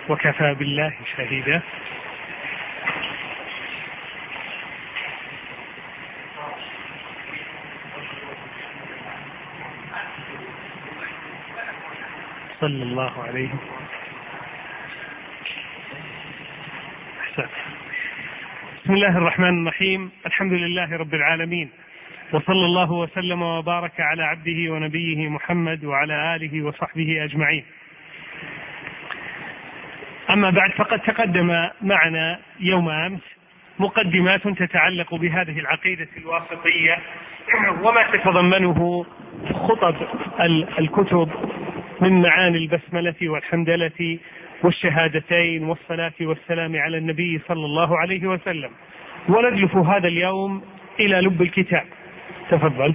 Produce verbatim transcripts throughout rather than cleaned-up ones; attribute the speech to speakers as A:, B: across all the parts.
A: وكفى بالله شهيدا. صلى الله عليه. بسم الله الرحمن الرحيم. الحمد لله رب العالمين، وصلى الله وسلم وبارك على عبده ونبيه محمد وعلى آله وصحبه أجمعين. أما بعد، فقد تقدم معنا يوم أمس مقدمات تتعلق بهذه العقيدة الواسطية وما تتضمنه خطب الكتب من معاني البسملة والحمدلة والشهادتين والصلاة والسلام على النبي صلى الله عليه وسلم، وندلف هذا اليوم إلى لب الكتاب. تفضل.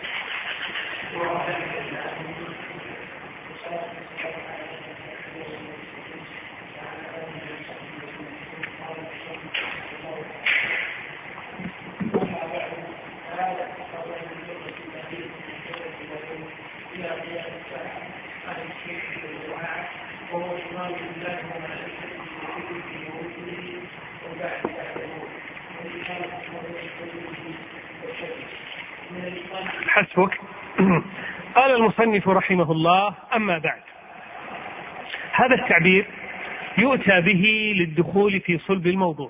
A: حسبك. قال المصنف رحمه الله: أما بعد. هذا التعبير يؤتى به للدخول في صلب الموضوع،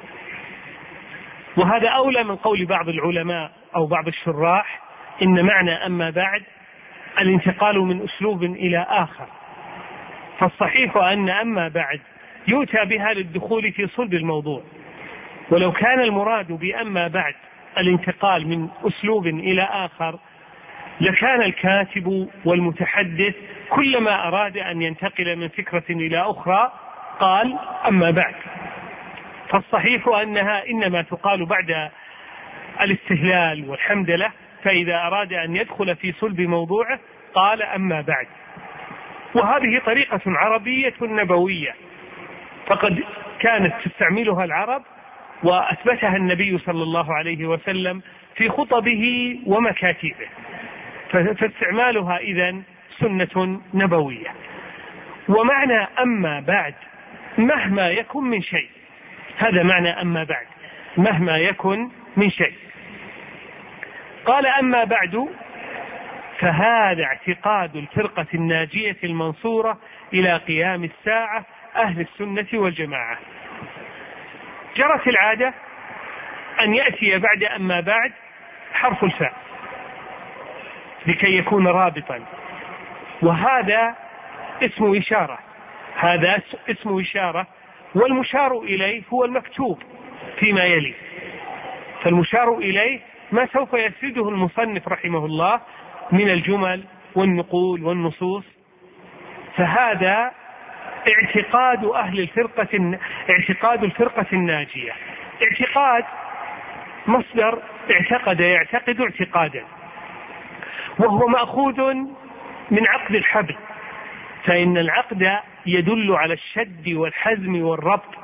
A: وهذا أولى من قول بعض العلماء أو بعض الشراح إن معنى أما بعد الانتقال من أسلوب إلى آخر، فالصحيح أن أما بعد يؤتى بها للدخول في صلب الموضوع، ولو كان المراد بأما بعد الانتقال من أسلوب إلى آخر لكان الكاتب والمتحدث كلما أراد أن ينتقل من فكرة إلى أخرى قال أما بعد، فالصحيح أنها إنما تقال بعد الاستهلال والحمدلة، فإذا أراد أن يدخل في صلب موضوعه قال أما بعد. وهذه طريقة عربية نبوية، فقد كانت تستعملها العرب وأثبتها النبي صلى الله عليه وسلم في خطبه ومكاتبه، فاستعمالها إذن سنة نبوية. ومعنى أما بعد مهما يكن من شيء، هذا معنى أما بعد مهما يكن من شيء. قال: أما بعد فهذا اعتقاد الفرقة الناجية المنصورة إلى قيام الساعة أهل السنة والجماعة. جرت العادة أن يأتي بعد أما بعد حرف الفاء لكي يكون رابطا، وهذا اسم إشارة، هذا اسم إشارة، والمشار إليه هو المكتوب فيما يلي، فالمشار إليه ما سوف يسرده المصنف رحمه الله من الجمل والنقول والنصوص. فهذا اعتقاد أهل الفرقة اعتقاد الفرقة الناجية. اعتقاد مصدر اعتقد يعتقد اعتقادا، وهو مأخوذ من عقد الحبل، فإن العقد يدل على الشد والحزم والربط،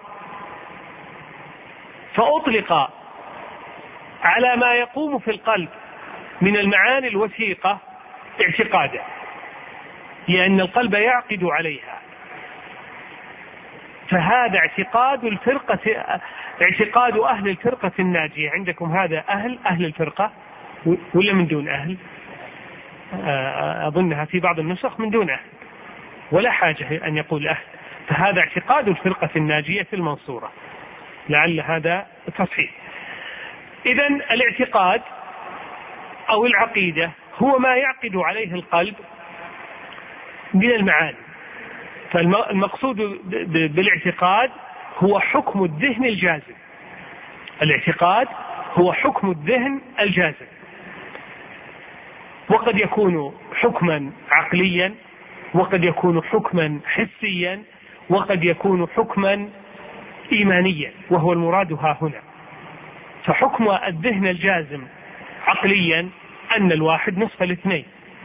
A: فأطلق على ما يقوم في القلب من المعاني الوثيقة اعتقادا، لأن القلب يعقد عليها. فهذا اعتقاد الفرقة اعتقاد أهل الفرقة الناجية. عندكم هذا أهل أهل الفرقة ولا من دون أهل؟ أظنها في بعض النسخ من دون أهل، ولا حاجة أن يقول أهل. فهذا اعتقاد الفرقة الناجية المنصورة، لعل هذا تصحيح. إذن الاعتقاد أو العقيدة هو ما يعقد عليه القلب من المعاني، فالمقصود بالاعتقاد هو حكم الذهن الجازم. الاعتقاد هو حكم الذهن الجازم، وقد يكون حكما عقليا، وقد يكون حكما حسيا، وقد يكون حكما إيمانيا، وهو المراد ها هنا. فحكم الذهن الجازم عقليا أن الواحد نصف الاثنين،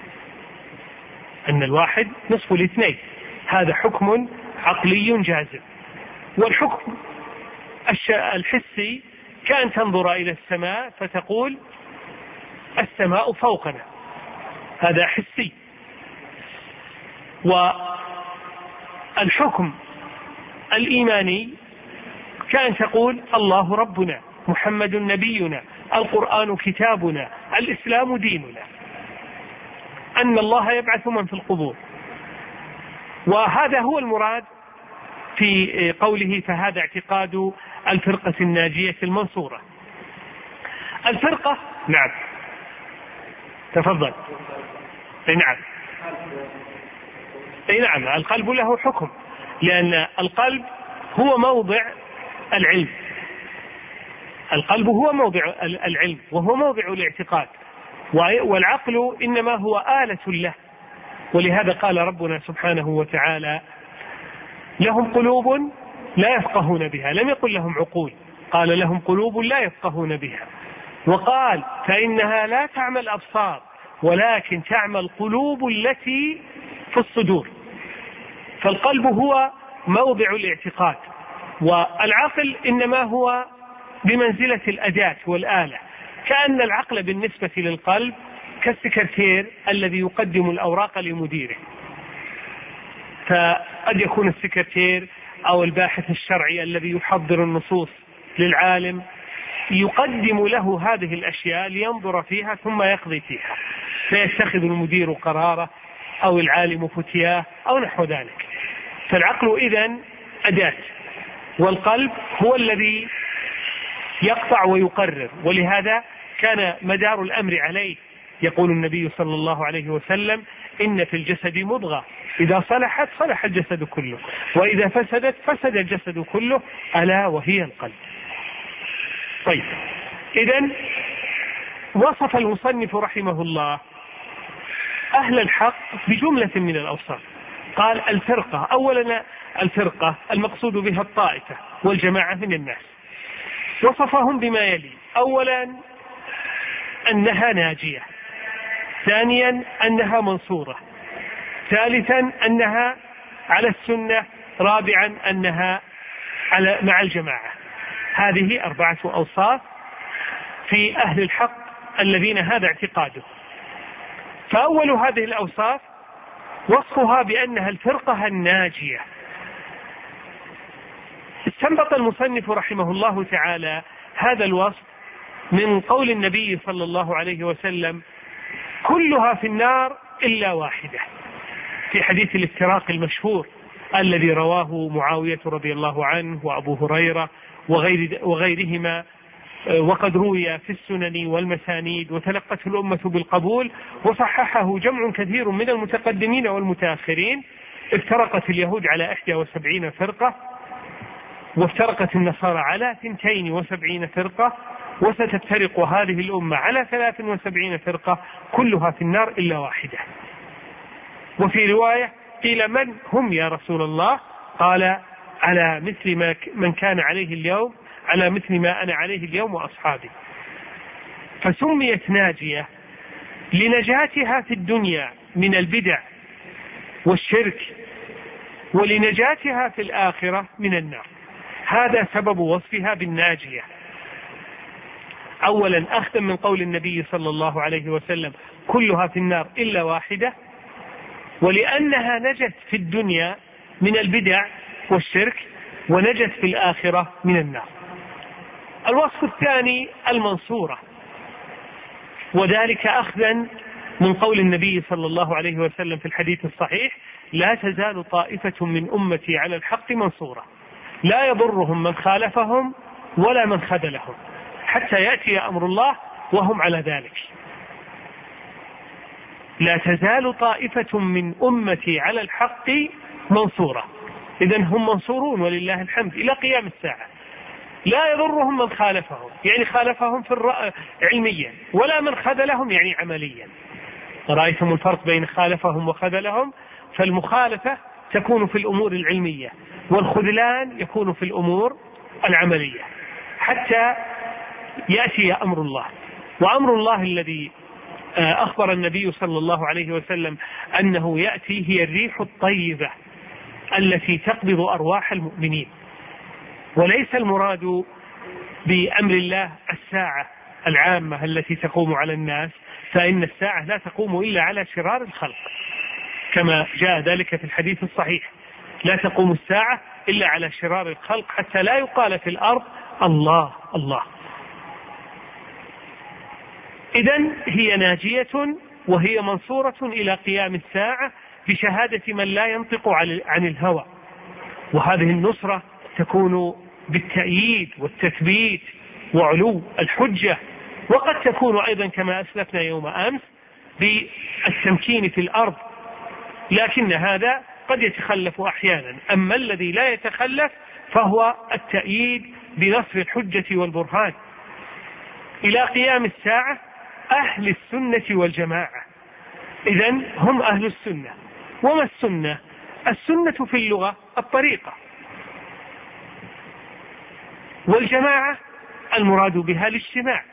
A: أن الواحد نصف الاثنين، هذا حكم عقلي جازم. والحكم الحسي كأن تنظر إلى السماء فتقول السماء فوقنا، هذا حسي. والحكم الإيماني كأن تقول الله ربنا، محمد نبينا، القرآن كتابنا، الإسلام ديننا، أن الله يبعث من في القبور. وهذا هو المراد في قوله فهذا اعتقاد الفرقة الناجية المنصورة. الفرقة، نعم تفضل. اي نعم، اي نعم، القلب له حكم، لأن القلب هو موضع العلم، القلب هو موضع العلم وهو موضع الاعتقاد، والعقل إنما هو آلة له. ولهذا قال ربنا سبحانه وتعالى لهم قلوب لا يفقهون بها، لم يقل لهم عقول، قال لهم قلوب لا يفقهون بها، وقال فإنها لا تعمى الأبصار ولكن تعمى القلوب التي في الصدور. فالقلب هو موضع الاعتقاد، والعقل إنما هو بمنزلة الأداة والآلة، كأن العقل بالنسبة للقلب كالسكرتير الذي يقدم الأوراق لمديره. فقد يكون السكرتير أو الباحث الشرعي الذي يحضر النصوص للعالم يقدم له هذه الأشياء لينظر فيها ثم يقضي فيها، فيتخذ المدير قراره أو العالم فتياه أو نحو ذلك. فالعقل إذن أداة، والقلب هو الذي يقطع ويقرر. ولهذا كان مدار الأمر عليه. يقول النبي صلى الله عليه وسلم إن في الجسد مضغة إذا صلحت صلح الجسد كله، وإذا فسدت فسد الجسد كله، ألا وهي القلب. طيب، إذن وصف المصنف رحمه الله أهل الحق بجملة من الأوصاف. قال الفرقة، أولا الفرقة المقصود بها الطائفة والجماعة من الناس. وصفهم بما يلي: أولا أنها ناجية، ثانيا أنها منصورة، ثالثا أنها على السنة، رابعا أنها على مع الجماعة. هذه أربعة أوصاف في أهل الحق الذين هذا اعتقاده. فأول هذه الأوصاف وصفها بأنها الفرقة الناجية. استنبط المصنف رحمه الله تعالى هذا الوصف من قول النبي صلى الله عليه وسلم كلها في النار إلا واحدة، في حديث الافتراق المشهور الذي رواه معاوية رضي الله عنه وأبو هريرة وغير وغيرهما، وقد روي في السنن والمسانيد وتلقته الأمة بالقبول، وصححه جمع كثير من المتقدمين والمتأخرين. افترقت اليهود على إحدى وسبعين فرقة، وافترقت النصارى على ثنتين وسبعين فرقة، وستفترق هذه الأمة على ثلاث وسبعين فرقة، كلها في النار إلا واحدة. وفي رواية قيل من هم يا رسول الله؟ قال على مثل ما من كان عليه اليوم، على مثل ما أنا عليه اليوم وأصحابي. فسميت ناجية لنجاتها في الدنيا من البدع والشرك، ولنجاتها في الآخرة من النار. هذا سبب وصفها بالناجية. أولا أخذا من قول النبي صلى الله عليه وسلم كلها في النار إلا واحدة، ولأنها نجت في الدنيا من البدع والشرك، ونجت في الآخرة من النار. الوصف الثاني المنصورة، وذلك أخذا من قول النبي صلى الله عليه وسلم في الحديث الصحيح لا تزال طائفة من أمتي على الحق منصورة لا يضرهم من خالفهم ولا من خذلهم حتى يأتي أمر الله وهم على ذلك. لا تزال طائفة من أمتي على الحق منصورة، إذن هم منصورون ولله الحمد إلى قيام الساعة. لا يضرهم من خالفهم، يعني خالفهم في الرأي علميا، ولا من خذلهم يعني عمليا. رأيتم الفرق بين خالفهم وخذلهم؟ فالمخالفة تكون في الأمور العلمية، والخذلان يكون في الأمور العملية حتى يأتي أمر الله. وأمر الله الذي أخبر النبي صلى الله عليه وسلم أنه يأتي هي الريح الطيبة التي تقبض أرواح المؤمنين. وليس المراد بأمر الله الساعة العامة التي تقوم على الناس، فإن الساعة لا تقوم إلا على شرار الخلق كما جاء ذلك في الحديث الصحيح. لا تقوم الساعة إلا على شرار الخلق حتى لا يقال في الأرض الله الله. إذن هي ناجية وهي منصورة إلى قيام الساعة بشهادة من لا ينطق عن الهوى. وهذه النصرة تكون بالتأييد والتثبيت وعلو الحجة، وقد تكون أيضا كما أسلفنا يوم أمس بالتمكين في الأرض، لكن هذا قد يتخلف أحيانا. أما الذي لا يتخلف فهو التأييد بنصر الحجة والبرهان. إلى قيام الساعة أهل السنة والجماعة، إذن هم أهل السنة. وما السنة؟ السنة في اللغة الطريقة، والجماعة المراد بها الاجتماع.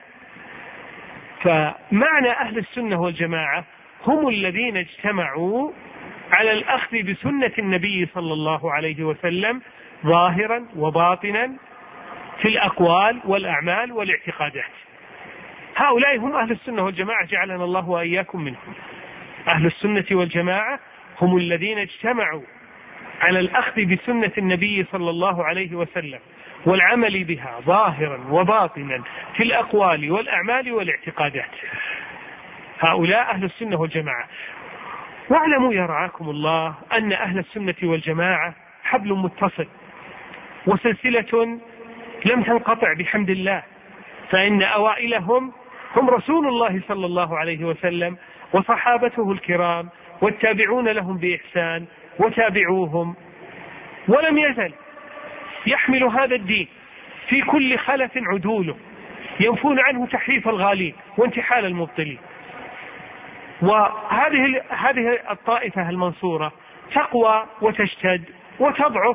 A: فمعنى أهل السنة والجماعة هم الذين اجتمعوا على الأخذ بسنة النبي صلى الله عليه وسلم ظاهرا وباطنا في الأقوال والأعمال والاعتقادات. هؤلاء هم أهل السنة والجماعة، جعلنا الله وإياكم منهم. أهل السنة والجماعة هم الذين اجتمعوا على الأخذ بسنة النبي صلى الله عليه وسلم والعمل بها ظاهرا وباطنا في الأقوال والأعمال والاعتقادات. هؤلاء أهل السنة والجماعة. واعلموا يرعاكم الله أن أهل السنة والجماعة حبل متصل وسلسلة لم تنقطع بحمد الله، فإن أوائلهم هم رسول الله صلى الله عليه وسلم وصحابته الكرام والتابعون لهم بإحسان وتابعوهم، ولم يزل يحمل هذا الدين في كل خلف عدوله، ينفون عنه تحريف الغالين وانتحال المبطلين. وهذه هذه الطائفة المنصورة تقوى وتشتد وتضعف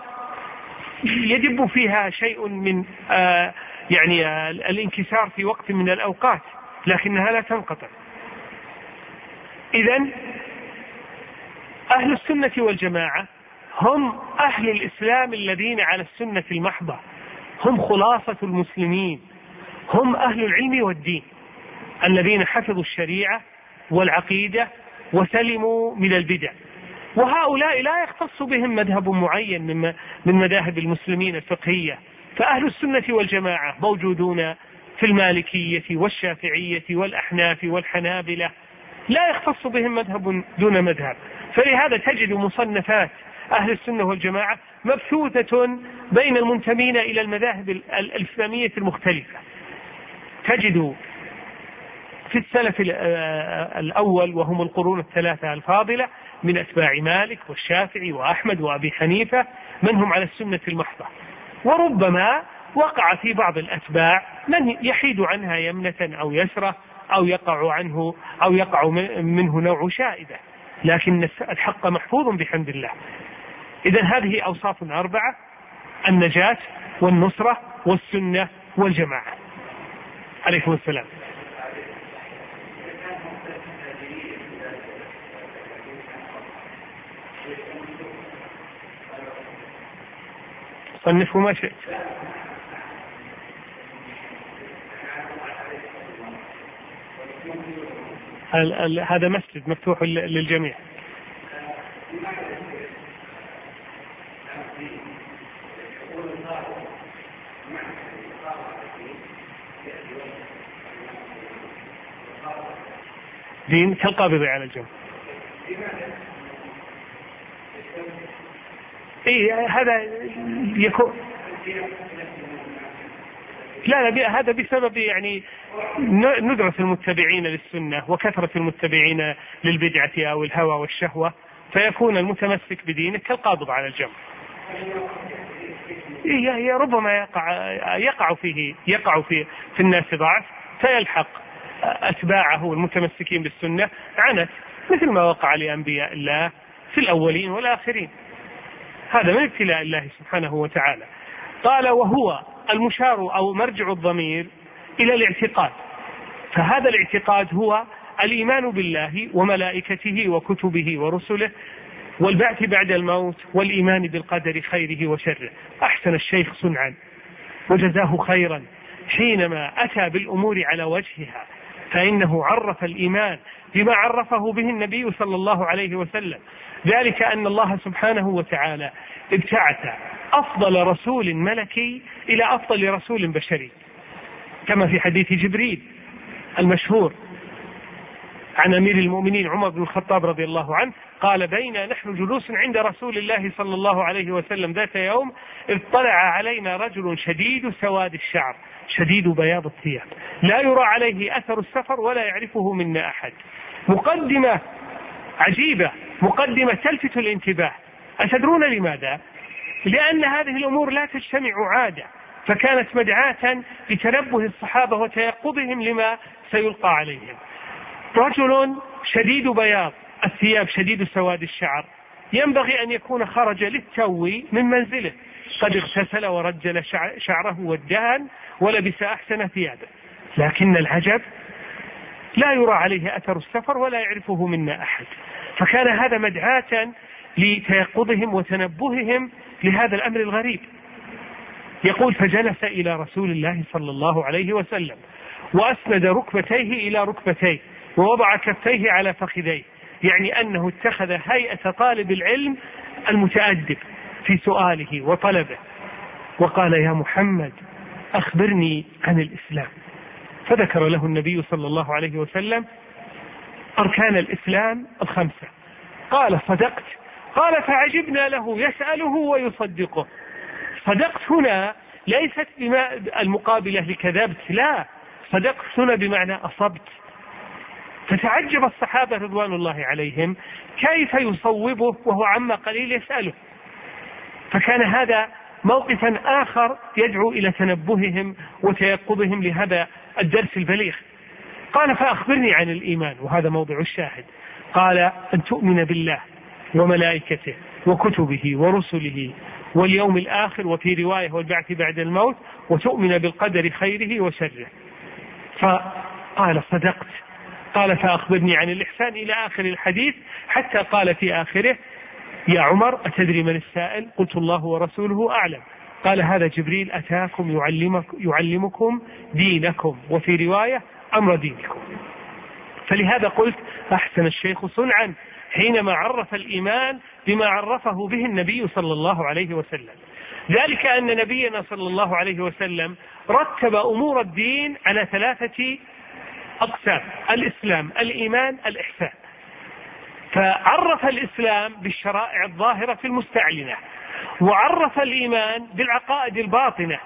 A: ويدب فيها شيء من آه يعني آه الانكسار في وقت من الأوقات، لكنها لا تنقطع. إذن أهل السنة والجماعة هم أهل الإسلام الذين على السنة المحضة، هم خلاصة المسلمين، هم أهل العلم والدين الذين حفظوا الشريعة والعقيدة وسلموا من البدع. وهؤلاء لا يختص بهم مذهب معين من مذاهب المسلمين الفقهية، فأهل السنة والجماعة موجودون في المالكية والشافعية والأحناف والحنابلة، لا يختص بهم مذهب دون مذهب. فلهذا تجد مصنفات أهل السنة والجماعة مبثوثة بين المنتمين إلى المذاهب الإسلامية المختلفة. تجد في السلف الأول وهم القرون الثلاثة الفاضلة من أتباع مالك والشافعي وأحمد وأبي حنيفة من هم على السنة المحضة، وربما وقع في بعض الأتباع من يحيد عنها يمنة أو يسرة أو يقع عنه أو يقع منه نوع شائبة، لكن الحق محفوظ بحمد الله. إذن هذه أوصاف أربعة: النجاة والنصرة والسنة والجماعة. عليكم السلام. صنفوا ما شئت. هذا مسجد مفتوح للجميع. دين كالقابض على الجمر. إيه هذا يكون لا لا هذا بسبب يعني ندرة المتبعين للسنة وكثرة المتبعين للبدعة أو الهوى والشهوة، فيكون المتمسك بدينه كالقابض على الجمر. إيه ربما يقع يقع فيه يقع في في الناس ضعف فيلحق أتباعه المتمسكين بالسنة عنت، مثل ما وقع لأنبياء الله في الأولين والآخرين. هذا من ابتلاء الله سبحانه وتعالى. قال: وهو المشار أو مرجع الضمير إلى الاعتقاد، فهذا الاعتقاد هو الإيمان بالله وملائكته وكتبه ورسله والبعث بعد الموت والإيمان بالقدر خيره وشره. أحسن الشيخ صنعا وجزاه خيرا حينما أتى بالأمور على وجهها فإنه عرف الإيمان بما عرفه به النبي صلى الله عليه وسلم، ذلك أن الله سبحانه وتعالى ابتعث أفضل رسول ملكي إلى أفضل رسول بشري، كما في حديث جبريل المشهور عن أمير المؤمنين عمر بن الخطاب رضي الله عنه قال: بينا نحن جلوس عند رسول الله صلى الله عليه وسلم ذات يوم إذ طلع علينا رجل شديد سواد الشعر شديد بياض الثياب لا يرى عليه أثر السفر ولا يعرفه منا أحد. مقدمة عجيبة، مقدمة تلفت الانتباه. أتدرون لماذا؟ لأن هذه الأمور لا تجتمع عادة، فكانت مدعاة لتنبه الصحابة وتيقظهم لما سيلقى عليهم. رجل شديد بياض الثياب شديد سواد الشعر ينبغي أن يكون خرج للتو من منزله، قد اغتسل ورجل شعره والدهن ولبس أحسن ثيابه، لكن العجب لا يرى عليه أثر السفر ولا يعرفه منا أحد. فكان هذا مدعاة لتيقظهم وتنبههم لهذا الأمر الغريب. يقول: فجلس إلى رسول الله صلى الله عليه وسلم وأسند ركبتيه إلى ركبتيه ووضع كفيه على فخذيه، يعني أنه اتخذ هيئة طالب العلم المتأدب في سؤاله وطلبه، وقال: يا محمد أخبرني عن الإسلام. فذكر له النبي صلى الله عليه وسلم أركان الإسلام الخمسة. قال: صدقت. قال: فعجبنا له يسأله ويصدقه. صدقت هنا ليست بما المقابلة لكذبت، لا، صدقت هنا بمعنى أصبت. فتعجب الصحابة رضوان الله عليهم كيف يصوبه وهو عما قليل يسأله. فكان هذا موقفا آخر يدعو إلى تنبههم وتيقظهم لهذا الدرس البليغ. قال: فأخبرني عن الإيمان، وهذا موضع الشاهد. قال: أن تؤمن بالله وملائكته وكتبه ورسله واليوم الآخر، وفي رواية والبعث بعد الموت، وتؤمن بالقدر خيره وشره. فقال: صدقت. قال: فأخبرني عن الإحسان إلى آخر الحديث، حتى قال في آخره: يا عمر أتدري من السائل؟ قلت: الله ورسوله أعلم. قال: هذا جبريل أتاكم يعلمك يعلمكم دينكم، وفي رواية أمر دينكم. فلهذا قلت: أحسن الشيخ صنعا حينما عرف الإيمان بما عرفه به النبي صلى الله عليه وسلم، ذلك أن نبينا صلى الله عليه وسلم رتب أمور الدين على ثلاثة أقسام: الإسلام، الإيمان، الإحسان. فعرف الإسلام بالشرائع الظاهرة المستعلنة، وعرف الإيمان بالعقائد الباطنة،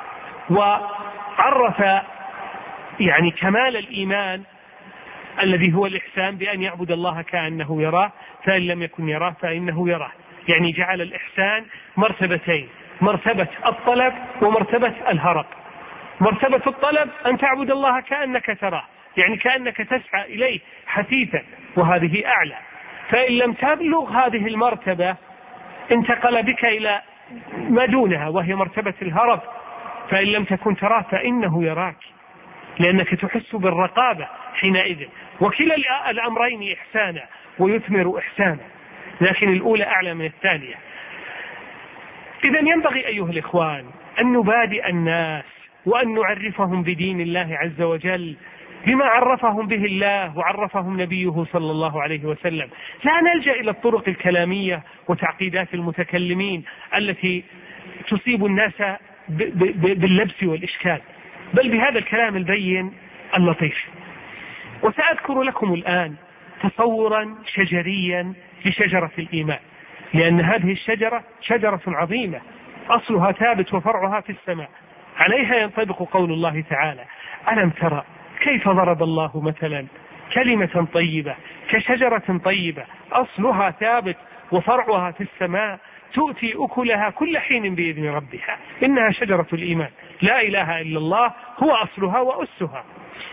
A: وعرف يعني كمال الإيمان الذي هو الإحسان بأن يعبد الله كأنه يراه، فإن لم يكن يراه فإنه يراه. يعني جعل الإحسان مرتبتين: مرتبة الطلب ومرتبة الهرب. مرتبة الطلب أن تعبد الله كأنك تراه، يعني كأنك تسعى إليه حثيثا، وهذه أعلى. فإن لم تبلغ هذه المرتبة انتقل بك إلى ما دونها، وهي مرتبة الهرب. فإن لم تكن تراه فإنه يراك، لأنك تحس بالرقابة حينئذ. وكلا الأمرين إحسانا ويثمر إحسانا، لكن الأولى أعلى من الثانية. إذن ينبغي أيها الإخوان أن نبادئ الناس وأن نعرفهم بدين الله عز وجل بما عرفهم به الله وعرفهم نبيه صلى الله عليه وسلم. لا نلجأ إلى الطرق الكلامية وتعقيدات المتكلمين التي تصيب الناس باللبس والإشكال، بل بهذا الكلام البين اللطيف. وسأذكر لكم الآن تصورا شجريا لشجرة الإيمان، لأن هذه الشجرة شجرة عظيمة أصلها ثابت وفرعها في السماء، عليها ينطبق قول الله تعالى: ألم ترى كيف ضرب الله مثلا كلمة طيبة كشجرة طيبة أصلها ثابت وفرعها في السماء تؤتي أكلها كل حين بإذن ربها. إنها شجرة الإيمان، لا إله إلا الله هو أصلها وأسها.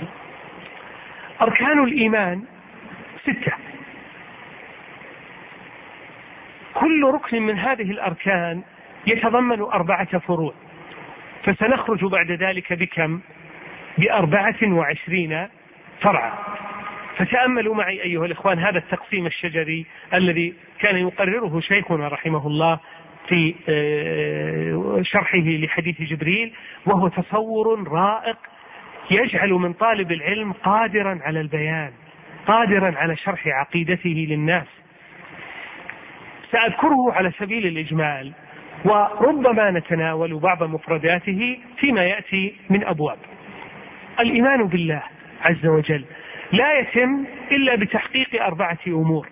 A: أركان الإيمان ستة، كل ركن من هذه الأركان يتضمن أربعة فروع، فسنخرج بعد ذلك بكم؟ بأربعة وعشرين فرعا. فتأملوا معي أيها الإخوان هذا التقسيم الشجري الذي كان يقرره شيخنا رحمه الله في شرحه لحديث جبريل، وهو تصور رائق يجعل من طالب العلم قادرا على البيان، قادرا على شرح عقيدته للناس. سأذكره على سبيل الإجمال، وربما نتناول بعض مفرداته فيما يأتي من أبواب. الإيمان بالله عز وجل لا يتم إلا بتحقيق أربعة أمور: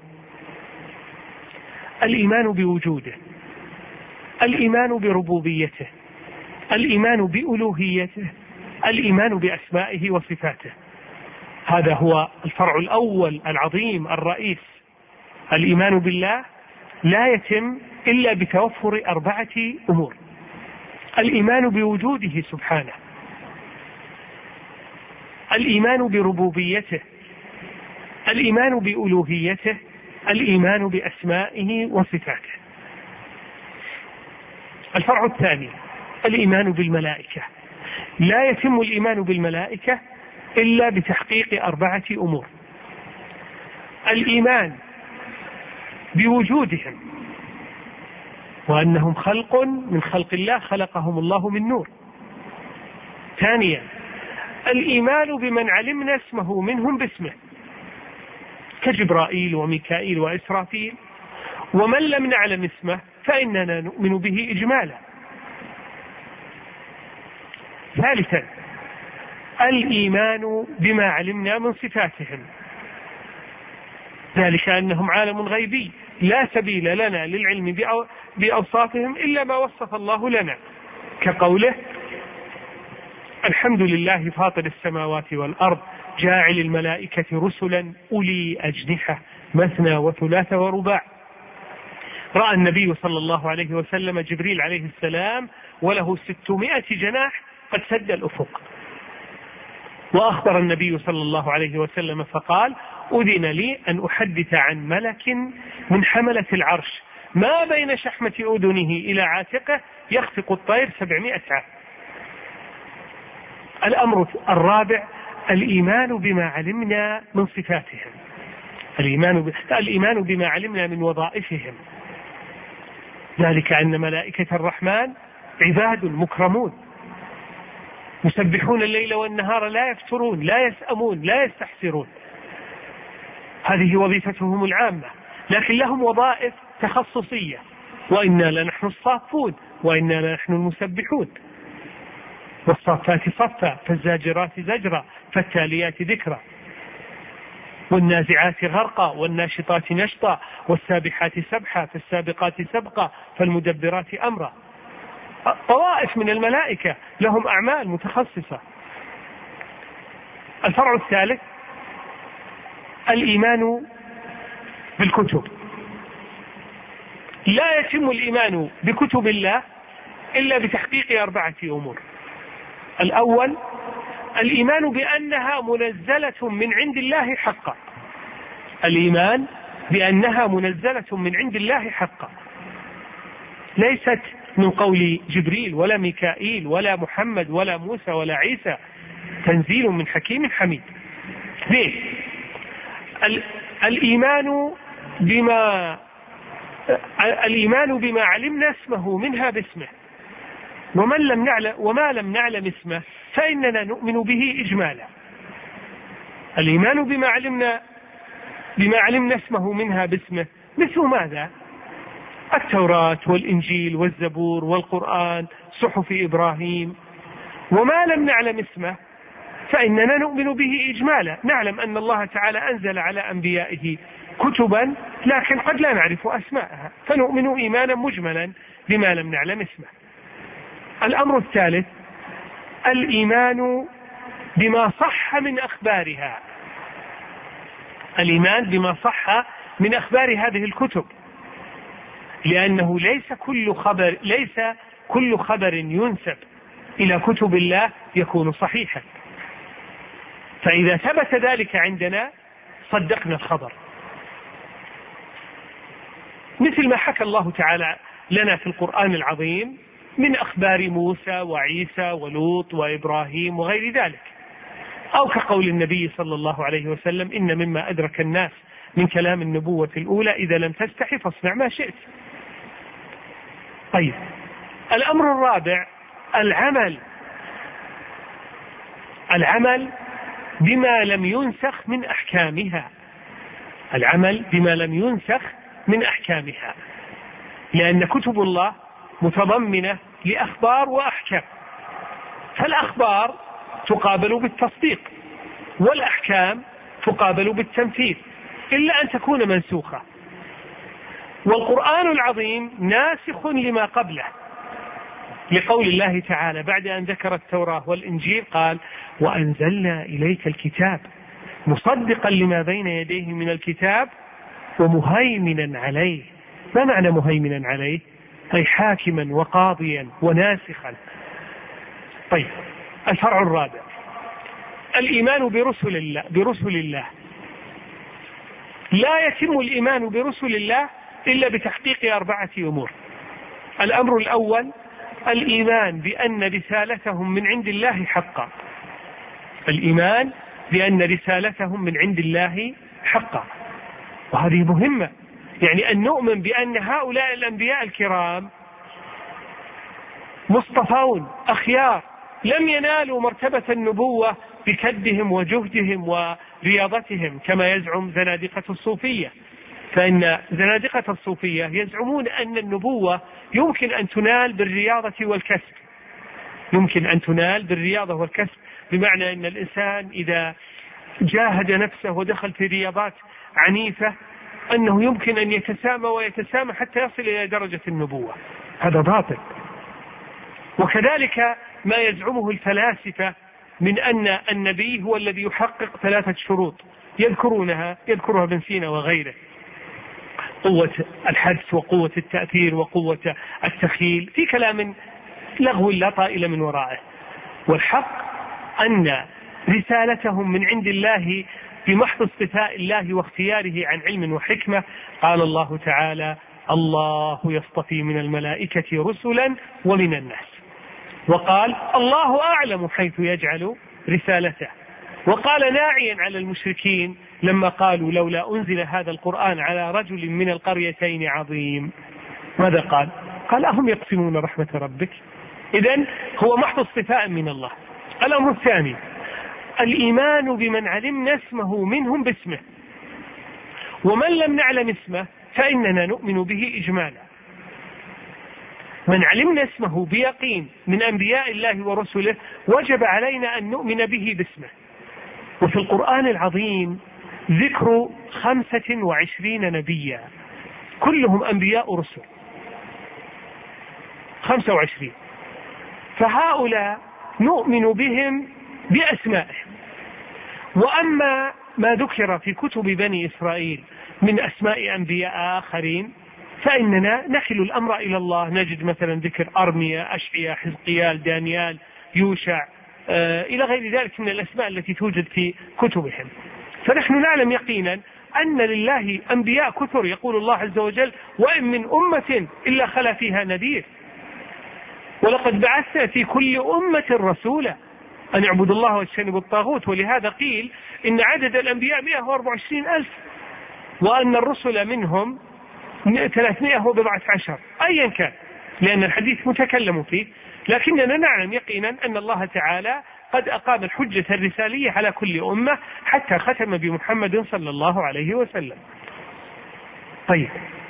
A: الإيمان بوجوده، الإيمان بربوبيته، الإيمان بألوهيته، الإيمان بأسمائه وصفاته. هذا هو الفرع الأول العظيم الرئيس. الإيمان بالله لا يتم إلا بتوفر أربعة أمور: الإيمان بوجوده سبحانه، الإيمان بربوبيته، الإيمان بألوهيته، الإيمان بأسمائه وصفاته. الفرع الثاني: الإيمان بالملائكة. لا يتم الإيمان بالملائكة إلا بتحقيق أربعة أمور: الإيمان بوجودهم، وأنهم خلق من خلق الله خلقهم الله من نور. ثانيا: الإيمان بمن علمنا اسمه منهم باسمه كجبرائيل وميكائيل وإسرافيل، ومن لم نعلم اسمه فإننا نؤمن به إجمالا. ثالثا: الإيمان بما علمنا من صفاتهم، ذلك أنهم عالم غيبي لا سبيل لنا للعلم بأوصافهم إلا ما وصف الله لنا، كقوله: الحمد لله فاطر السماوات والأرض جاعل الملائكة رسلا أولي أجنحة مثنى وثلاث ورباع. رأى النبي صلى الله عليه وسلم جبريل عليه السلام وله ستمائة جناح قد سد الأفق. وأخبر النبي صلى الله عليه وسلم فقال: أذن لي أن أحدث عن ملك من حملة العرش ما بين شحمة أذنه إلى عاتقه يخفق الطير سبعمائة عام. الأمر الرابع: الإيمان بما علمنا من صفاتهم، الإيمان, ب... الإيمان بما علمنا من وظائفهم، ذلك أن ملائكة الرحمن عباد مكرمون يسبحون الليل والنهار لا يفترون لا يسأمون لا يستحسرون. هذه وظيفتهم العامة، لكن لهم وظائف تخصصية: وإنا لنحن الصافون وإنا لنحن المسبحون، والصافات صفا فالزاجرات زجرا فالتاليات ذكرا، والنازعات غرقا والناشطات نشطا والسابحات سبحا فالسابقات سبقا فالمدبرات أمرا. طوائف من الملائكة لهم أعمال متخصصة. الفرع الثالث: الإيمان بالكتب. لا يتم الإيمان بكتب الله إلا بتحقيق أربعة أمور: الأول: الإيمان بأنها منزلة من عند الله حقا، الإيمان بأنها منزلة من عند الله حقا، ليست من قول جبريل ولا ميكائيل ولا محمد ولا موسى ولا عيسى، تنزيل من حكيم حميد. اثنين: الإيمان بما الإيمان بما علمنا اسمه منها باسمه، ومن لم نعلم وما لم نعلم اسمه فإننا نؤمن به إجمالا. الإيمان بما علمنا بما علمنا اسمه منها باسمه مثل ماذا؟ التوراة والإنجيل والزبور والقرآن، صحف إبراهيم. وما لم نعلم اسمه فإننا نؤمن به إجمالا، نعلم أن الله تعالى أنزل على أنبيائه كتبا لكن قد لا نعرف أسماءها، فنؤمن إيمانا مجملا بما لم نعلم اسمه. الأمر الثالث: الإيمان بما صح من أخبارها، الإيمان بما صح من أخبار هذه الكتب، لأنه ليس كل خبر ليس كل خبر ينسب إلى كتب الله يكون صحيحا، فإذا ثبت ذلك عندنا صدقنا الخبر، مثل ما حكى الله تعالى لنا في القرآن العظيم من أخبار موسى وعيسى ولوط وإبراهيم وغير ذلك، أو كقول النبي صلى الله عليه وسلم: إن مما أدرك الناس من كلام النبوة الأولى إذا لم تستحي فاصنع ما شئت. طيب، الأمر الرابع: العمل العمل بما لم ينسخ من أحكامها، العمل بما لم ينسخ من أحكامها، لأن كتب الله متضمنة لأخبار وأحكام، فالأخبار تقابل بالتصديق والأحكام تقابل بالتنفيذ إلا أن تكون منسوخة. والقرآن العظيم ناسخ لما قبله، لقول الله تعالى بعد أن ذكر التوراة والإنجيل قال: وأنزلنا إليك الكتاب مصدقا لما بين يديه من الكتاب ومهيمنا عليه. ما معنى مهيمنا عليه؟ أي حاكما وقاضيا وناسخا. طيب، الفرع الرابع الإيمان برسل الله. برسل الله لا يتم الإيمان برسل الله إلا بتحقيق أربعة أمور. الأمر الأول الإيمان بأن رسالتهم من عند الله حقا، الإيمان بأن رسالتهم من عند الله حقا، وهذه مهمة، يعني أن نؤمن بأن هؤلاء الأنبياء الكرام مصطفون أخيار لم ينالوا مرتبة النبوة بكدهم وجهدهم ورياضتهم كما يزعم زنادقة الصوفية. فإن زنادقة الصوفية يزعمون أن النبوة يمكن أن تنال بالرياضة والكسب، يمكن أن تنال بالرياضة والكسب، بمعنى أن الإنسان إذا جاهد نفسه ودخل في رياضات عنيفة أنه يمكن أن يتسامى ويتسامى حتى يصل إلى درجة النبوة. هذا باطل. وكذلك ما يزعمه الفلاسفة من أن النبي هو الذي يحقق ثلاثة شروط يذكرونها يذكرها ابن سينا وغيره: قوة الحدس وقوة التأثير وقوة التخيل، في كلام لغو لا طائل من ورائه. والحق أن رسالتهم من عند الله بمحض اصطفاء الله واختياره عن علم وحكمة. قال الله تعالى: الله يصطفي من الملائكة رسلا ومن الناس. وقال: الله أعلم حيث يجعل رسالته. وقال ناعيا على المشركين لما قالوا: لولا أنزل هذا القرآن على رجل من القريتين عظيم. ماذا قال؟ قال: أهم يقسمون رحمة ربك؟ إذن هو محض اصطفاء من الله. الأمر الثاني الإيمان بمن علمنا اسمه منهم باسمه، ومن لم نعلم اسمه فإننا نؤمن به إجمالا. من علمنا اسمه بيقين من أنبياء الله ورسله وجب علينا أن نؤمن به باسمه. وفي القرآن العظيم ذكر خمسة وعشرين نبيا كلهم أنبياء رسل، خمسة وعشرين، فهؤلاء نؤمن بهم بأسمائهم. وأما ما ذكر في كتب بني إسرائيل من أسماء أنبياء آخرين فإننا نحل الأمر إلى الله. نجد مثلا ذكر أرميا، أشعيا، حزقيال، دانيال، يوشع آه إلى غير ذلك من الأسماء التي توجد في كتبهم. فنحن نعلم يقينا أن لله أنبياء كثر، يقول الله عز وجل: وإن من أمة إلا خلا فيها نذير، ولقد بعثنا في كل أمة رسولا أن يعبدوا الله واجتنبوا الطاغوت. ولهذا قيل إن عدد الأنبياء مئة وأربعة وعشرين ألف، وأن الرسل منهم ثلاثمائة وبضعة عشر، أيا كان، لأن الحديث متكلم فيه. لكننا نعلم يقينا أن الله تعالى قد أقام الحجة الرسالية على كل أمة حتى ختم بمحمد صلى الله عليه وسلم. طيب،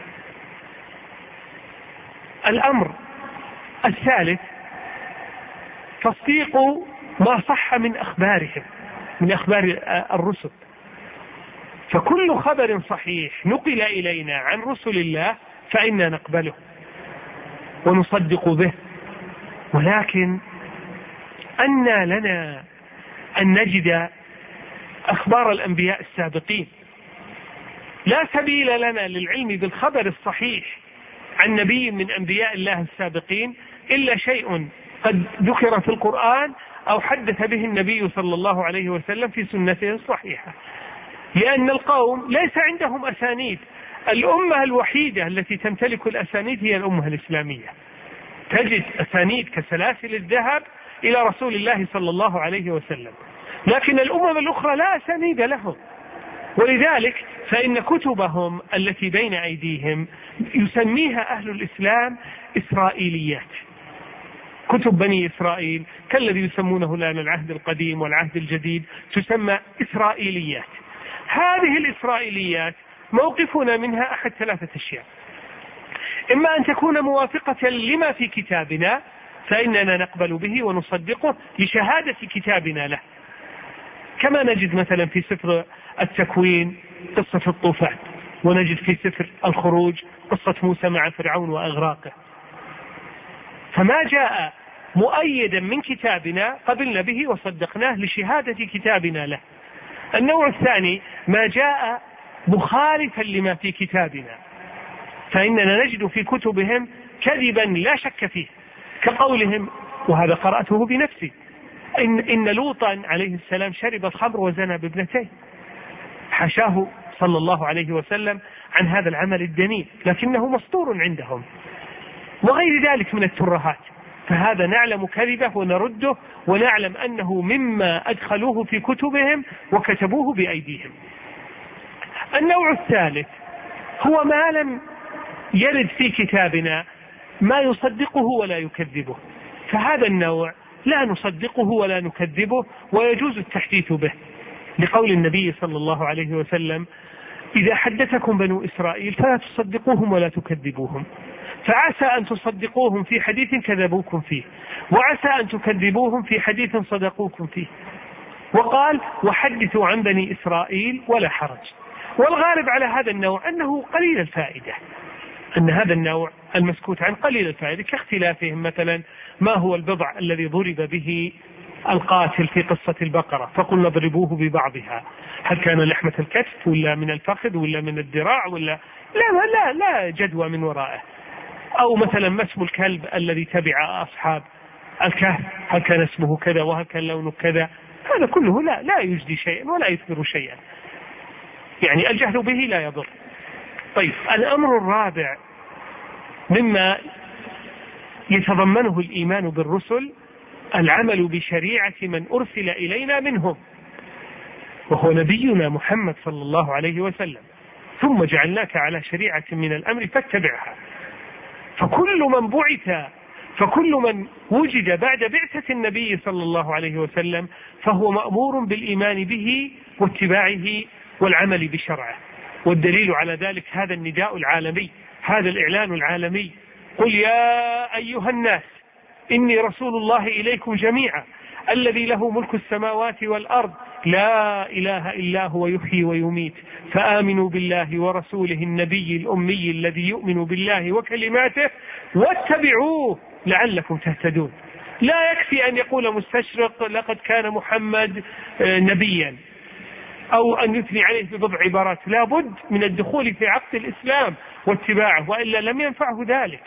A: الأمر الثالث تصديق ما صح من أخبارهم، من أخبار الرسل. فكل خبر صحيح نقل إلينا عن رسل الله فإنا نقبله ونصدق به. ولكن أنى لنا أن نجد أخبار الأنبياء السابقين؟ لا سبيل لنا للعلم بالخبر الصحيح عن نبي من أنبياء الله السابقين إلا شيء قد ذكر في القرآن أو حدث به النبي صلى الله عليه وسلم في سنته الصحيحة، لأن القوم ليس عندهم أسانيد. الأمة الوحيدة التي تمتلك الأسانيد هي الأمة الإسلامية، تجد أسانيد كسلاسل الذهب إلى رسول الله صلى الله عليه وسلم، لكن الأمم الأخرى لا أسانيد لهم. ولذلك فإن كتبهم التي بين أيديهم يسميها أهل الإسلام إسرائيليات، كتب بني إسرائيل كالذي يسمونه الآن العهد القديم والعهد الجديد تسمى إسرائيليات. هذه الإسرائيليات موقفنا منها أحد ثلاثة أشياء: إما أن تكون موافقة لما في كتابنا فإننا نقبل به ونصدقه لشهادة كتابنا له، كما نجد مثلا في سفر التكوين قصة الطوفان، ونجد في سفر الخروج قصة موسى مع فرعون وأغراقه. فما جاء مؤيدا من كتابنا قبلنا به وصدقناه لشهادة كتابنا له. النوع الثاني ما جاء مخالفا لما في كتابنا، فإننا نجد في كتبهم كذبا لا شك فيه، كقولهم، وهذا قرأته بنفسي، إن, إن لوطا عليه السلام شرب الخمر وزنى بابنتين. حشاه صلى الله عليه وسلم عن هذا العمل الدنيء، لكنه مسطور عندهم، وغير ذلك من الترهات. فهذا نعلم كذبه ونرده، ونعلم أنه مما أدخلوه في كتبهم وكتبوه بأيديهم. النوع الثالث هو ما لم يرد في كتابنا ما يصدقه ولا يكذبه، فهذا النوع لا نصدقه ولا نكذبه ويجوز التحديث به، لقول النبي صلى الله عليه وسلم: إذا حدثكم بنو إسرائيل فلا تصدقوهم ولا تكذبوهم، فعسى أن تصدقوهم في حديث كذبوكم فيه، وعسى أن تكذبوهم في حديث صدقوكم فيه. وقال: وحدثوا عن بني إسرائيل ولا حرج. والغالب على هذا النوع أنه قليل الفائدة، أن هذا النوع المسكوت عن قليل الفائدة، كاختلافهم مثلا ما هو البضع الذي ضرب به القاتل في قصة البقرة فقلنا اضربوه ببعضها، هل كان لحمة الكتف ولا من الفخذ ولا من الذراع ولا لا لا لا جدوى من ورائه. أو مثلا ما اسم الكلب الذي تبع أصحاب الكهف، هل كان اسمه كذا وهل كان لونه كذا، هذا كله لا لا يجدي شيئا ولا يثمر شيئا، يعني الجهل به لا يضر. طيب، الأمر الرابع مما يتضمنه الإيمان بالرسل العمل بشريعة من أرسل إلينا منهم، وهو نبينا محمد صلى الله عليه وسلم: ثم جعلناك على شريعة من الأمر فاتبعها. فكل من بعث فكل من وجد بعد بعثة النبي صلى الله عليه وسلم فهو مأمور بالإيمان به واتباعه والعمل بشرعه. والدليل على ذلك هذا النداء العالمي، هذا الإعلان العالمي: قل يا أيها الناس إني رسول الله إليكم جميعا الذي له ملك السماوات والأرض لا إله إلا هو يحيي ويميت فآمنوا بالله ورسوله النبي الأمي الذي يؤمن بالله وكلماته واتبعوه لعلكم تهتدون. لا يكفي أن يقول مستشرق لقد كان محمد نبيا أو أن يثني عليه بضع عبارات، لا بد من الدخول في عقد الإسلام واتباعه، وإلا لم ينفعه ذلك.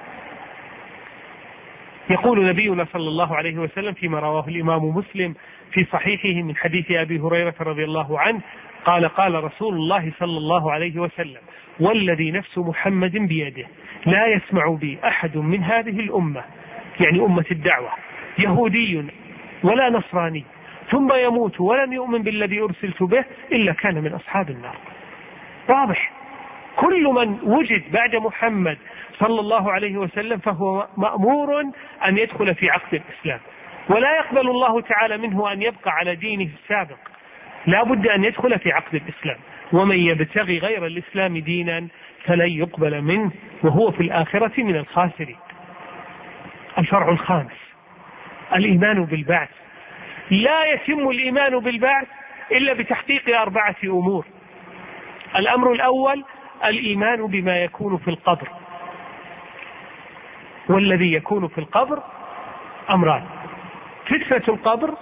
A: يقول نبينا صلى الله عليه وسلم فيما رواه الإمام مسلم في صحيحه من حديث أبي هريرة رضي الله عنه قال: قال رسول الله صلى الله عليه وسلم: والذي نفس محمد بيده لا يسمع بي أحد من هذه الأمة، يعني أمة الدعوة، يهودي ولا نصراني، ثم يموت ولم يؤمن بالذي أرسلت به إلا كان من أصحاب النار. واضح، كل من وجد بعد محمد صلى الله عليه وسلم فهو مأمور أن يدخل في عقد الإسلام، ولا يقبل الله تعالى منه أن يبقى على دينه السابق، لا بد أن يدخل في عقد الإسلام. ومن يبتغي غير الإسلام دينا فلن يقبل منه وهو في الآخرة من الخاسرين. الفرع الخامس الإيمان بالبعث. لا يتم الإيمان بالبعث إلا بتحقيق أربعة أمور. الأمر الأول الإيمان بما يكون في القبر، والذي يكون في القبر أمران: فتنة القبر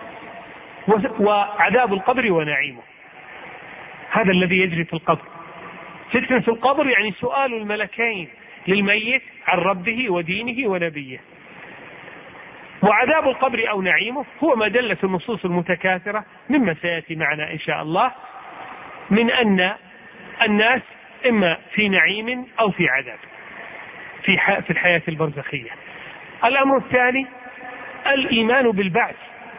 A: وعذاب القبر ونعيمه. هذا الذي يجري في القبر. فتنة القبر يعني سؤال الملكين للميت عن ربه ودينه ونبيه. وعذاب القبر أو نعيمه هو ما دلت النصوص المتكاثرة مما سيأتي معنا إن شاء الله من أن الناس إما في نعيم أو في عذاب في في الحياة البرزخية. الأمر الثاني الإيمان بالبعث،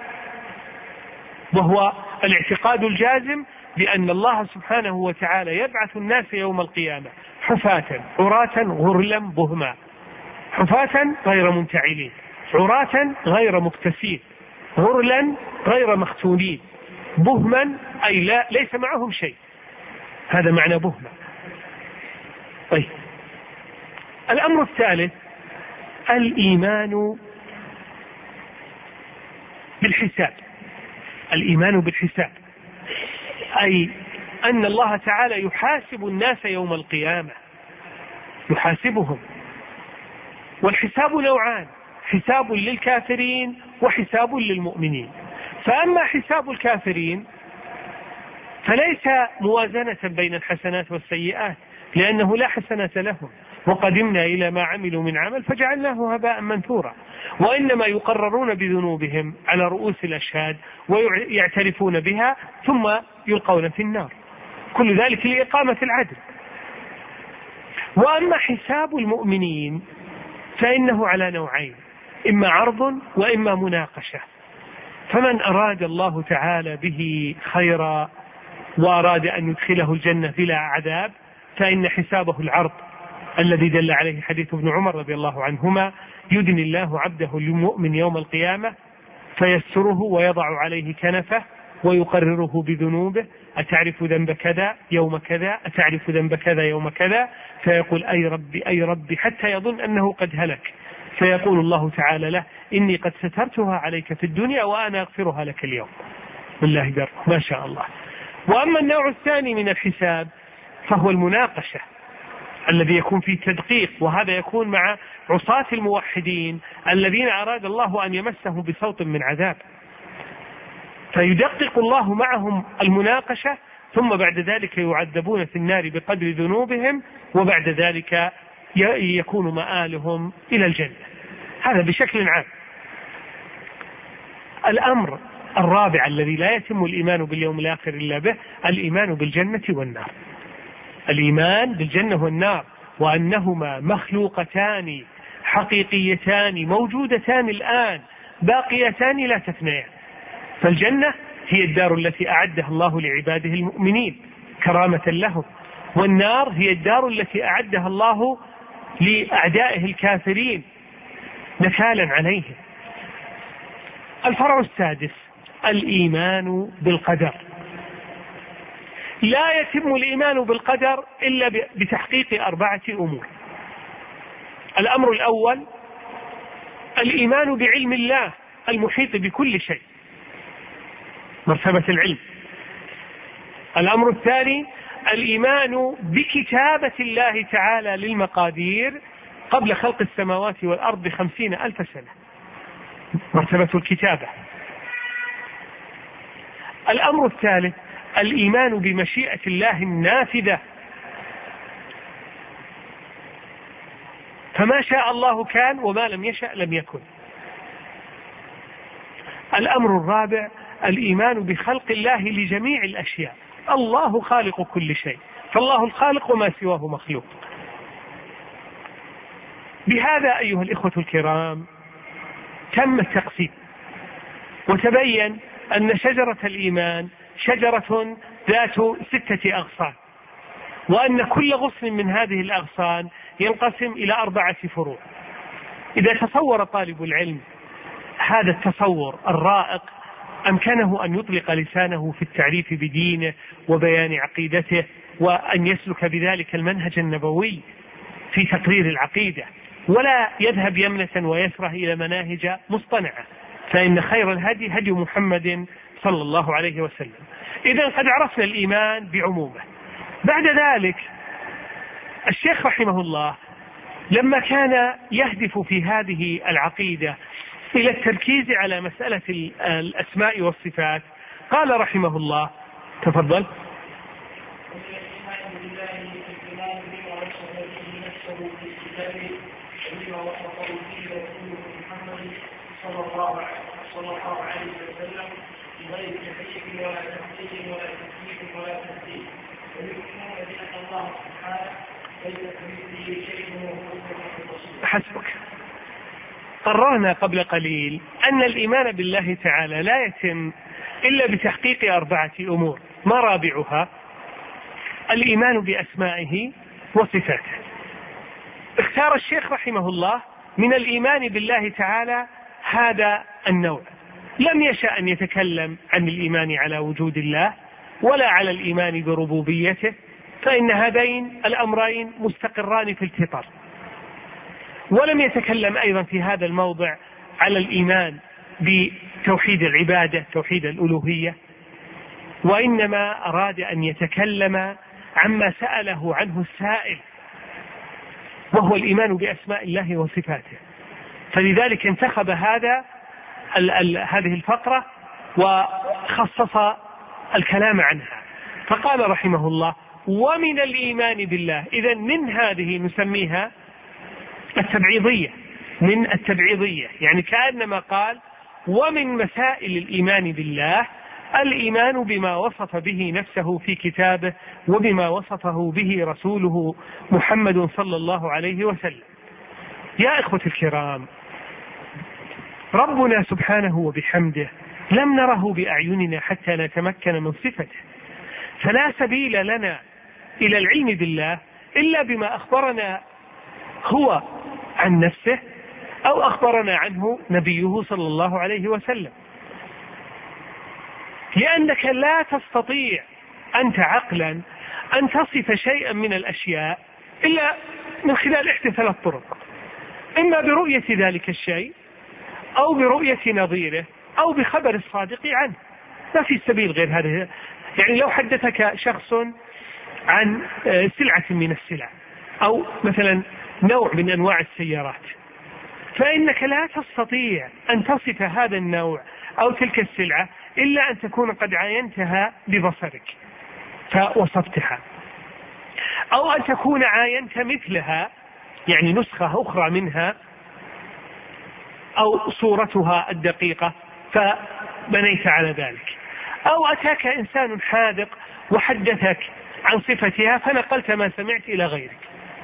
A: وهو الاعتقاد الجازم بأن الله سبحانه وتعالى يبعث الناس يوم القيامة حفاة عراة غرلا بهما، حفاة غير منتعلين، عراة غير مكتسين، غرلا غير مختونين، بهما أي لا ليس معهم شيء، هذا معنى بهما. طيب الأمر الثالث الإيمان بالحساب. الإيمان بالحساب أي أن الله تعالى يحاسب الناس يوم القيامة، يحاسبهم. والحساب نوعان، حساب للكافرين وحساب للمؤمنين. فأما حساب الكافرين فليس موازنة بين الحسنات والسيئات، لأنه لا حسنة لهم، وقدمنا إلى ما عملوا من عمل فجعلناه هباء منثورا، وإنما يقررون بذنوبهم على رؤوس الأشهاد ويعترفون بها ثم يلقون في النار، كل ذلك لإقامة العدل. وأما حساب المؤمنين فإنه على نوعين، إما عرض وإما مناقشة. فمن أراد الله تعالى به خيرا وأراد أن يدخله الجنة بلا عذاب فإن حسابه العرض الذي دل عليه حديث ابن عمر رضي الله عنهما: يدني الله عبده المؤمن يوم القيامة فيسره ويضع عليه كنفه ويقرره بذنوبه: أتعرف ذنب كذا يوم كذا، أتعرف ذنب كذا يوم كذا، فيقول أي ربي أي ربي حتى يظن أنه قد هلك، فيقول الله تعالى له: إني قد سترتها عليك في الدنيا وأنا أغفرها لك اليوم. بالله در ما شاء الله. وأما النوع الثاني من الحساب فهو المناقشة الذي يكون فيه تدقيق، وهذا يكون مع عصاة الموحدين الذين أراد الله أن يمسهم بصوت من عذاب، فيدقق الله معهم المناقشة، ثم بعد ذلك يعذبون في النار بقدر ذنوبهم، وبعد ذلك يكون مآلهم إلى الجنة. هذا بشكل عام. الأمر الرابع الذي لا يتم الإيمان باليوم الآخر إلا به الإيمان بالجنة والنار. الإيمان بالجنة والنار، وأنهما مخلوقتان حقيقيتان موجودتان الآن باقيتان لا تفنيان. فالجنة هي الدار التي أعدها الله لعباده المؤمنين كرامة لهم، والنار هي الدار التي أعدها الله لأعدائه الكافرين نكالا عليهم. الفرع السادس الإيمان بالقدر. لا يتم الإيمان بالقدر إلا بتحقيق أربعة أمور. الأمر الأول الإيمان بعلم الله المحيط بكل شيء، مرتبة العلم. الأمر الثاني الإيمان بكتابة الله تعالى للمقادير قبل خلق السماوات والأرض بخمسين ألف سنة، مرتبة الكتابة. الأمر الثالث الإيمان بمشيئة الله النافذة، فما شاء الله كان وما لم يشأ لم يكن. الأمر الرابع الإيمان بخلق الله لجميع الأشياء، الله خالق كل شيء، فالله الخالق وما سواه مخلوق. بهذا أيها الإخوة الكرام تم التقسيم، وتبين أن شجرة الإيمان شجرة ذات ستة أغصان، وأن كل غصن من هذه الأغصان ينقسم إلى أربعة فروع. إذا تصور طالب العلم هذا التصور الرائق أمكنه أن يطلق لسانه في التعريف بدينه وبيان عقيدته، وأن يسلك بذلك المنهج النبوي في تقرير العقيدة، ولا يذهب يمنة ويسره إلى مناهج مصطنعة، فإن خير الهدي هدي محمد صلى الله عليه وسلم. إذن قد عرفنا الإيمان بعمومه. بعد ذلك الشيخ رحمه الله لما كان يهدف في هذه العقيدة إلى التركيز على مسألة الأسماء والصفات قال رحمه الله، تفضل. حسبك. قررنا قبل قليل أن الإيمان بالله تعالى لا يتم إلا بتحقيق أربعة أمور، ما رابعها؟ الإيمان بأسمائه وصفاته. اختار الشيخ رحمه الله من الإيمان بالله تعالى هذا النوع لم يشأ أن يتكلم عن الإيمان على وجود الله ولا على الإيمان بربوبيته، فإن هذين الأمرين مستقران في الفطر. ولم يتكلم أيضا في هذا الموضع على الإيمان بتوحيد العبادة، توحيد الألوهية، وإنما أراد أن يتكلم عما سأله عنه السائل، وهو الإيمان بأسماء الله وصفاته. فلذلك انتخب هذا ال ال هذه الفقرة وخصص الكلام عنها، فقال رحمه الله: ومن الإيمان بالله. إذن من هذه نسميها التبعيضية، من التبعيضية، يعني كأنما قال: ومن مسائل الإيمان بالله الإيمان بما وصف به نفسه في كتابه وبما وصفه به رسوله محمد صلى الله عليه وسلم. يا إخوة الكرام، ربنا سبحانه وبحمده لم نره بأعيننا حتى نتمكن من صفته، فلا سبيل لنا إلى العلم بالله إلا بما أخبرنا هو عن نفسه أو أخبرنا عنه نبيه صلى الله عليه وسلم، لأنك لا تستطيع أنت عقلا أن تصف شيئا من الأشياء إلا من خلال إحدى ثلاث طرق: إما برؤية ذلك الشيء، أو برؤية نظيره، أو بخبر الصادق عنه. ما في سبيل غير هذا. يعني لو حدثك شخص عن سلعة من السلع، أو مثلا نوع من أنواع السيارات، فإنك لا تستطيع أن تصف هذا النوع أو تلك السلعة إلا أن تكون قد عاينتها ببصرك فوصفتها، أو أن تكون عاينت مثلها، يعني نسخة أخرى منها أو صورتها الدقيقة فبنيت على ذلك، أو أتاك إنسان حاذق وحدثك عن صفتها فنقلت ما سمعت إلى غيرك.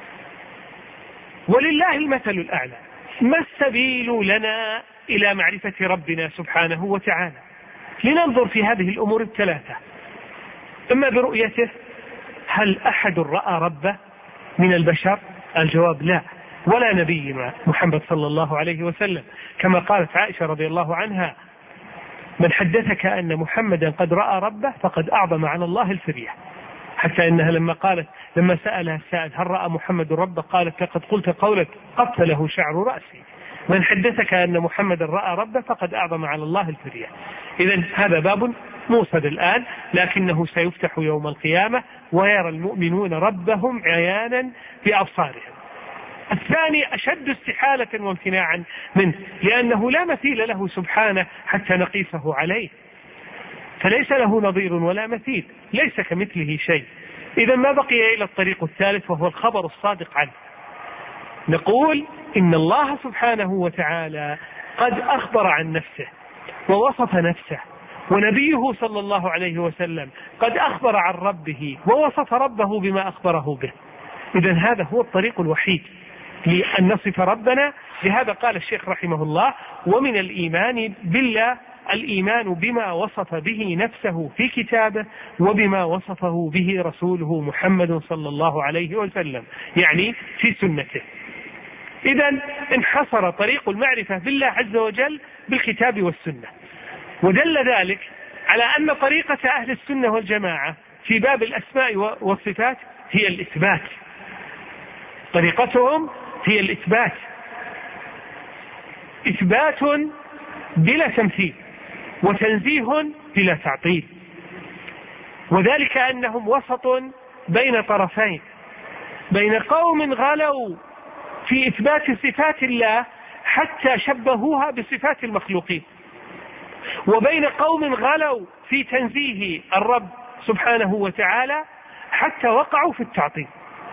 A: ولله المثل الأعلى. ما السبيل لنا إلى معرفة ربنا سبحانه وتعالى؟ لننظر في هذه الأمور الثلاثة: إما برؤيته. هل أحد رأى ربه من البشر؟ الجواب لا، ولا نبينا محمد صلى الله عليه وسلم، كما قالت عائشة رضي الله عنها: من حدثك أن محمدا قد رأى ربه فقد أعظم على الله الفرية. حتى إنها لما قالت لما سألها السائل: هل رأى محمد ربه؟ قالت: لقد قلت قولك قتله شعر رأسي. من حدثك أن محمدا رأى ربه فقد أعظم على الله الفرية. إذن هذا باب موصد الآن، لكنه سيفتح يوم القيامة ويرى المؤمنون ربهم عيانا بأبصارهم. الثاني أشد استحالة وامتناعا منه، لأنه لا مثيل له سبحانه حتى نقيسه عليه، فليس له نظير ولا مثيل، ليس كمثله شيء. إذا ما بقي إلى الطريق الثالث، وهو الخبر الصادق عنه. نقول إن الله سبحانه وتعالى قد أخبر عن نفسه ووصف نفسه، ونبيه صلى الله عليه وسلم قد أخبر عن ربه ووصف ربه بما أخبره به. إذن هذا هو الطريق الوحيد لأن نصف ربنا. لهذا قال الشيخ رحمه الله: ومن الإيمان بالله الإيمان بما وصف به نفسه في كتابه وبما وصفه به رسوله محمد صلى الله عليه وسلم، يعني في سنته. إذن انحصر طريق المعرفة بالله عز وجل بالكتاب والسنة، ودل ذلك على أن طريقة أهل السنة والجماعة في باب الأسماء والصفات هي الإثبات. طريقتهم هي الإثبات، إثبات بلا تمثيل، وتنزيه بلا تعطيل. وذلك أنهم وسط بين طرفين، بين قوم غلوا في إثبات صفات الله حتى شبهوها بصفات المخلوقين، وبين قوم غلوا في تنزيه الرب سبحانه وتعالى حتى وقعوا في التعطيل.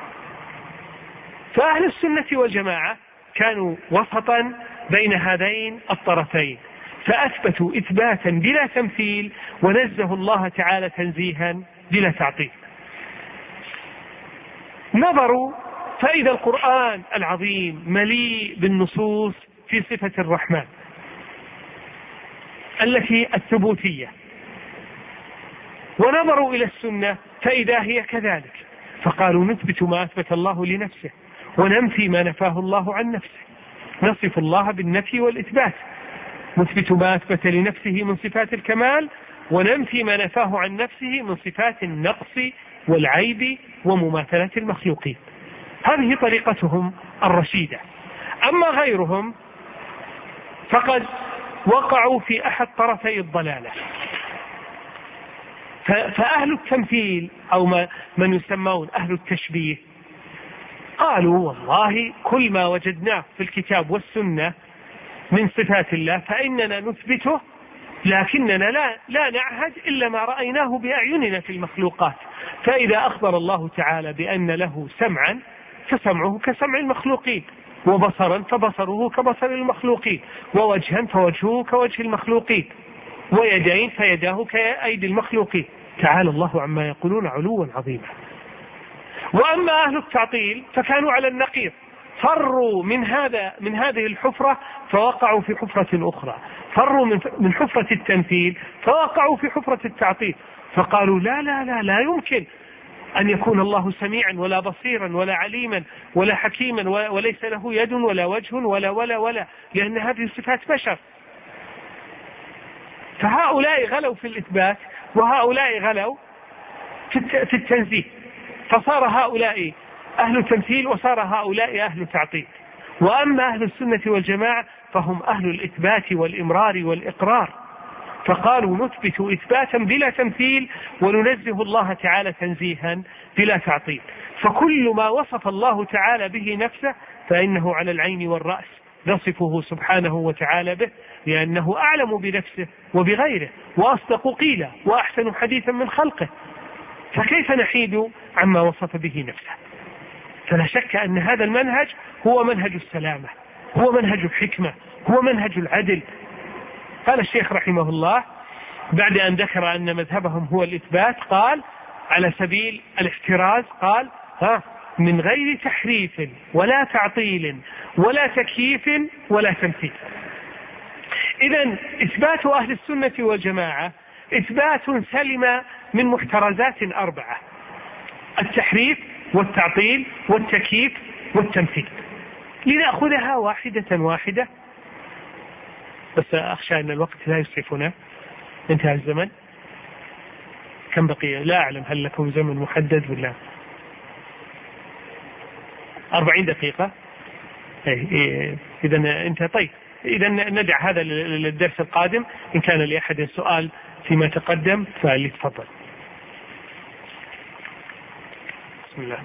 A: فأهل السنة والجماعة كانوا وسطا بين هذين الطرفين، فأثبتوا إثباتا بلا تمثيل، ونزهوا الله تعالى تنزيها بلا تعطيل. نظروا فإذا القرآن العظيم مليء بالنصوص في صفة الرحمن التي الثبوتية، ونظروا إلى السنة فإذا هي كذلك، فقالوا: نثبت ما أثبت الله لنفسه وننفي ما نفاه الله عن نفسه، نصف الله بالنفي والإثبات. نثبت ما أثبت لنفسه من صفات الكمال، وننفي ما نفاه عن نفسه من صفات النقص والعيب ومماثلة المخلوقين. هذه طريقتهم الرشيدة. أما غيرهم فقد وقعوا في أحد طرفي الضلالة. فأهل التمثيل أو من يسمون أهل التشبيه قالوا والله كل ما وجدناه في الكتاب والسنة من صفات الله فإننا نثبته، لكننا لا, لا نعهد إلا ما رأيناه بأعيننا في المخلوقات. فإذا أخبر الله تعالى بأن له سمعا فسمعه كسمع المخلوقين، وبصرا فبصره كبصر المخلوقين، ووجها فوجهه كوجه المخلوقين، ويدين فيداه كأيدي المخلوقين. تعالى الله عما يقولون علوا عظيما. وأما أهل التعطيل فكانوا على النقيض، فروا من هذا من هذه الحفرة فوقعوا في حفرة أخرى، فروا من من حفرة التمثيل فوقعوا في حفرة التعطيل. فقالوا لا لا لا لا يمكن أن يكون الله سميعا ولا بصيرا ولا عليما ولا حكيما وليس له يد ولا وجه ولا ولا ولا لأن هذه صفات بشر. فهؤلاء غلوا في الإثبات وهؤلاء غلوا في التنزيه، فصار هؤلاء أهل تمثيل وصار هؤلاء أهل تعطيل. وأما أهل السنة والجماعة فهم أهل الإثبات والإمرار والإقرار، فقالوا نثبت إثباتا بلا تمثيل وننزه الله تعالى تنزيها بلا تعطيل. فكل ما وصف الله تعالى به نفسه فإنه على العين والرأس نصفه سبحانه وتعالى به، لأنه أعلم بنفسه وبغيره وأصدق قيلا وأحسن حديثا من خلقه، فكيف نحيد عما وصف به نفسه؟ فلا شك أن هذا المنهج هو منهج السلامة، هو منهج الحكمة، هو منهج العدل. قال الشيخ رحمه الله بعد أن ذكر أن مذهبهم هو الإثبات قال على سبيل الاحتراز قال ها من غير تحريف ولا تعطيل ولا تكييف ولا تمثيل. إذن إثبات أهل السنة والجماعة إثبات سلم من محترزات أربعة: التحريف والتعطيل والتكييف والتمثيل. لنأخذها واحدة واحدة، بس أخشى أن الوقت لا يسعفنا، انتهى الزمن. كم بقي؟ لا أعلم هل لكم زمن محدد ولا أربعين دقيقة؟ إذا انتهى. طيب إذا ندع هذا للدرس القادم. إن كان لأحد السؤال فيما تقدم فليتفضل. بسم الله.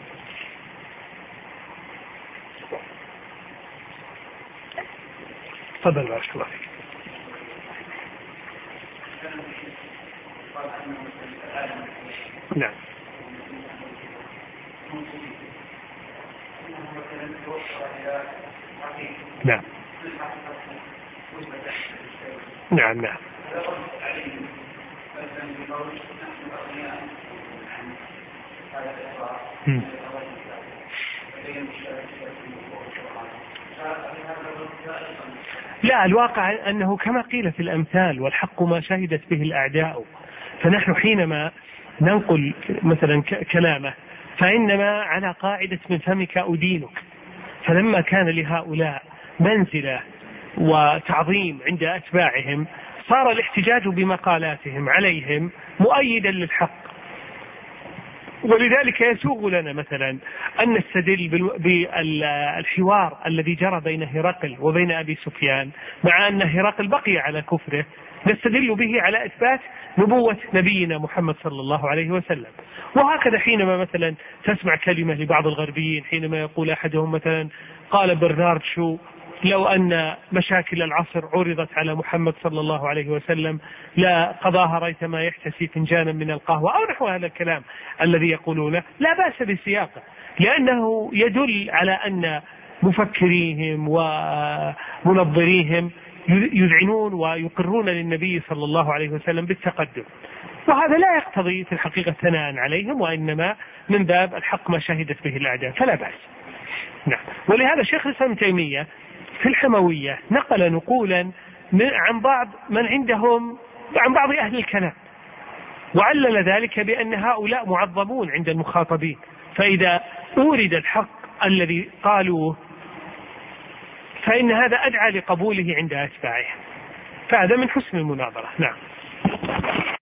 A: تفضل بارك الله فيك. نعم. نعم. نعم. نعم. م. لا، الواقع أنه كما قيل في الأمثال والحق ما شهدت به الأعداء. فنحن حينما ننقل مثلا كلامه فإنما على قاعدة من فمك أدينك. فلما كان لهؤلاء منزلة وتعظيم عند أتباعهم صار الاحتجاج بمقالاتهم عليهم مؤيدا للحق. ولذلك يسوغ لنا مثلا أن نستدل بالحوار الذي جرى بين هرقل وبين أبي سفيان، مع أن هرقل بقي على كفره، نستدل به على إثبات نبوة نبينا محمد صلى الله عليه وسلم. وهكذا حينما مثلا تسمع كلمة لبعض الغربيين حينما يقول أحدهم مثلا قال برنارد شو لو أن مشاكل العصر عرضت على محمد صلى الله عليه وسلم لا قضاها ريثما يحتسي فنجانا من القهوة أو نحو هذا الكلام الذي يقولونه، لا بأس بسياقه، لأنه يدل على أن مفكريهم ومنظريهم يذعنون ويقرون للنبي صلى الله عليه وسلم بالتقدم. وهذا لا يقتضي في الحقيقة ثناء عليهم، وإنما من باب الحق ما شهدت به الأعداء، فلا بأس. نعم. ولهذا شيخ الإسلام ابن تيمية في الحموية نقل نقولا عن بعض من عندهم عن بعض أهل الكلام، وعلل ذلك بأن هؤلاء معظمون عند المخاطبين، فإذا أورد الحق الذي قالوه فإن هذا أدعى لقبوله عند أتباعهم. فهذا من حسن المناظرة. نعم.